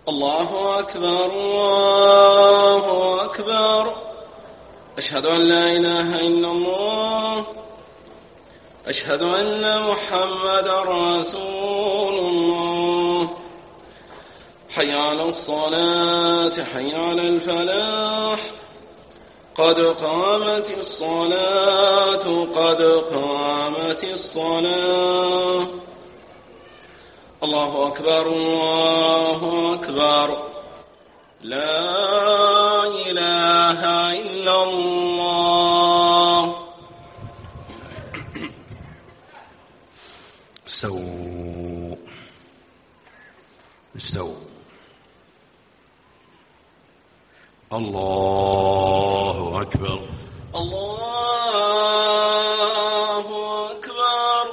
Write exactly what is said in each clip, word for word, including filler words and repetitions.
الله أكبر الله أكبر. أشهد أن لا إله إلا الله. أشهد أن محمدا رسول الله. حي على الصلاة حي على الفلاح. قد قامت الصلاة قد قامت الصلاة. الله أكبر الله أكبر. لا إله إلا الله. استووا استووا. الله أكبر الله أكبر.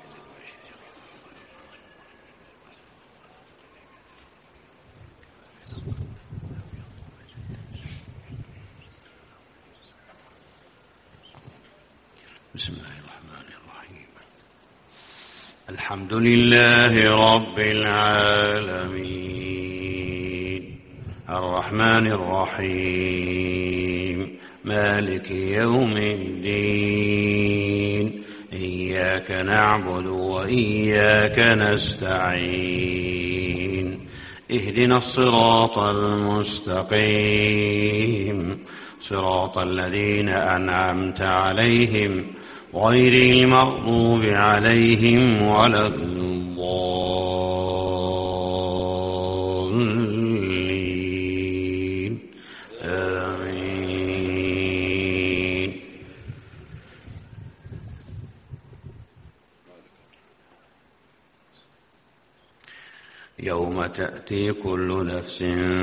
بسم الله الرحمن الرحيم. الحمد لله رب العالمين الرحمن الرحيم مالك يوم الدين. إياك نعبد وإياك نستعين. اهدنا الصراط المستقيم صراط الذين أنعمت عليهم غير المغضوب عليهم ولا الضالين. آمين. يوم تأتي كل نفس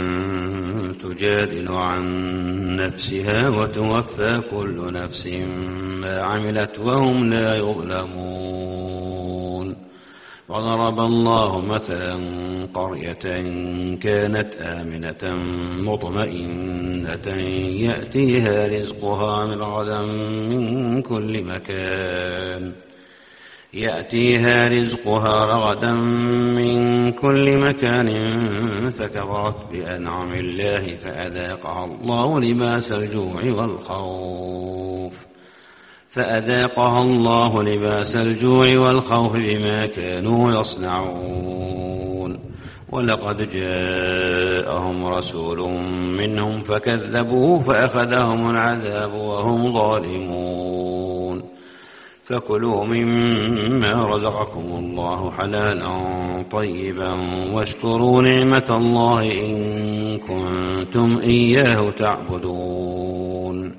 تجادل عن نفسها وتوفى كل نفس ما عملت وهم لا يظلمون. وضرب الله مثلا قرية كانت آمنة مطمئنة يأتيها رزقها من رغدا من كل مكان يأتيها رزقها رغدا من كل مكان فكفرت بأنعم الله فأذاقها الله لباس الجوع والخوف فأذاقها الله لباس الجوع والخوف بما كانوا يصنعون. ولقد جاءهم رسول منهم فكذبوه فأخذهم العذاب وهم ظالمون. فكلوا مما رزقكم الله حلالا طيبا واشكروا نعمة الله إن كنتم إياه تعبدون.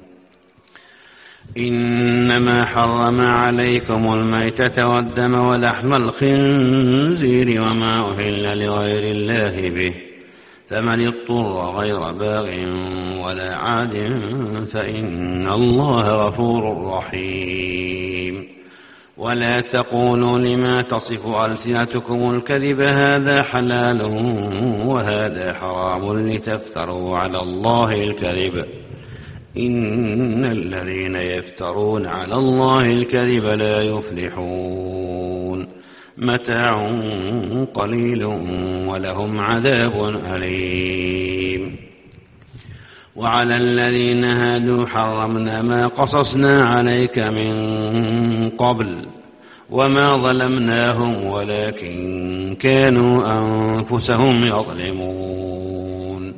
إنما حرم عليكم الميتة والدم ولحم الخنزير وما أهل لغير الله به فمن اضطر غير باغ ولا عاد فإن الله غفور رحيم. ولا تقولوا لما تصف ألسنتكم الكذب هذا حلال وهذا حرام لتفتروا على الله الكذب إن الذين يفترون على الله الكذب لا يفلحون. متاع قليل ولهم عذاب أليم. وعلى الذين هادوا حرمنا ما قصصنا عليك من قبل وما ظلمناهم ولكن كانوا أنفسهم يظلمون.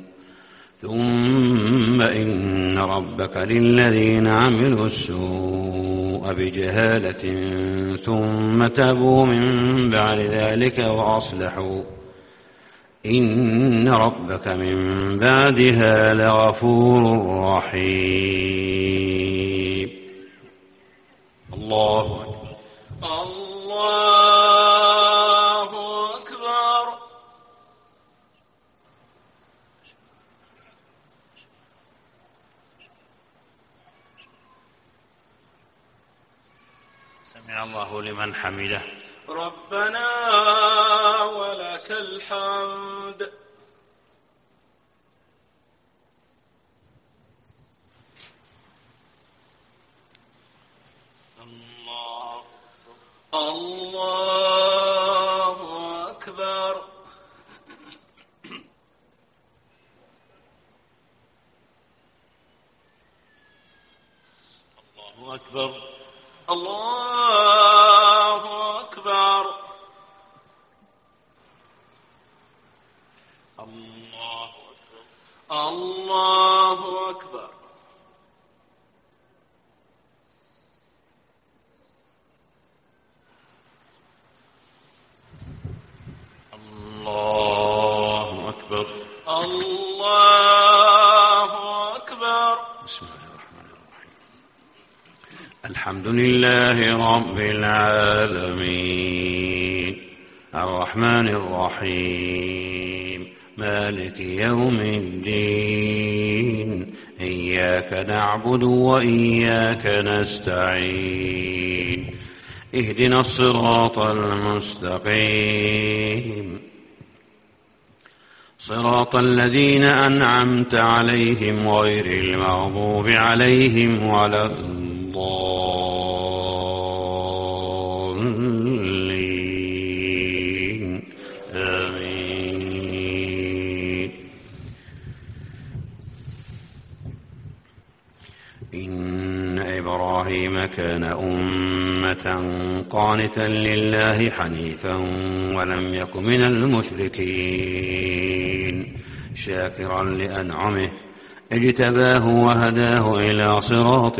ثم إن ربك للذين عملوا السوء بجهالة ثم تابوا من بعد ذلك وأصلحوا إن ربك من بعدها لغفور رحيم. الله أكبر الله أكبر. سمع الله لمن حمده. ربنا ولك الحمد. الله الله أكبر. أكبر الله أكبر الله أكبر الله أكبر الله أكبر الله أكبر. بسم الله الرحمن الرحيم. الحمد لله رب العالمين الرحمن الرحيم مالك يوم الدين إياك نعبد وإياك نستعين اهدنا الصراط المستقيم صراط الذين أنعمت عليهم غير المغضوب عليهم ولا الضالين آمين. إن إبراهيم كان أمة قانتا لله حنيفا ولم يك من المشركين شاكرا لأنعمه اجتباه وهداه إلى صراط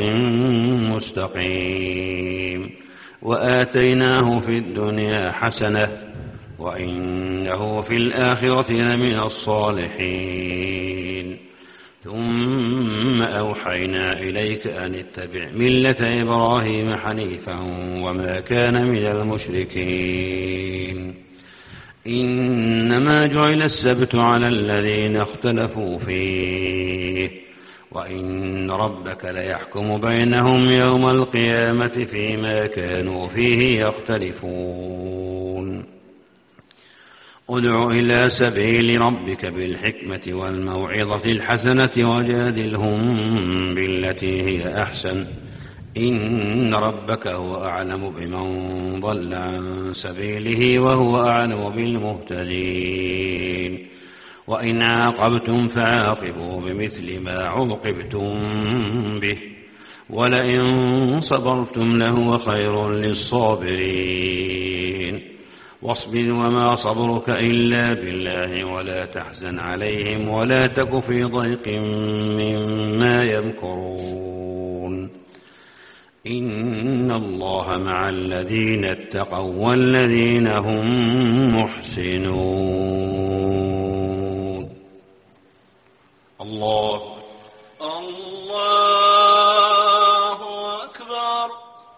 مستقيم وآتيناه في الدنيا حسنة وإنه في الآخرة لمن الصالحين ثم أوحينا إليك أن اتبع ملة إبراهيم حنيفا وما كان من المشركين إنما جعل السبت على الذين اختلفوا فيه وإن ربك ليحكم بينهم يوم القيامة فيما كانوا فيه يختلفون ادع إلى سبيل ربك بالحكمة والموعظة الحسنة وجادلهم بالتي هي أحسن إن ربك هو أعلم بمن ضل عن سبيله وهو أعلم بالمهتدين وإن عاقبتم فعاقبوا بمثل ما عوقبتم به ولئن صبرتم لهو خير للصابرين واصبر وما صبرك إلا بالله ولا تحزن عليهم ولا تك في ضيق مما يمكرون إن الله مع الذين اتقوا والذين هم محسنون. الله الله أكبر.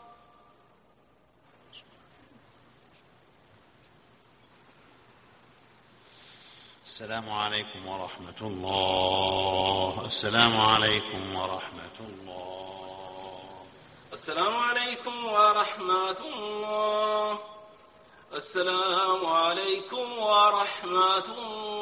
السلام عليكم ورحمة الله. السلام عليكم ورحمة الله. السلام عليكم ورحمة الله. السلام عليكم ورحمة الله.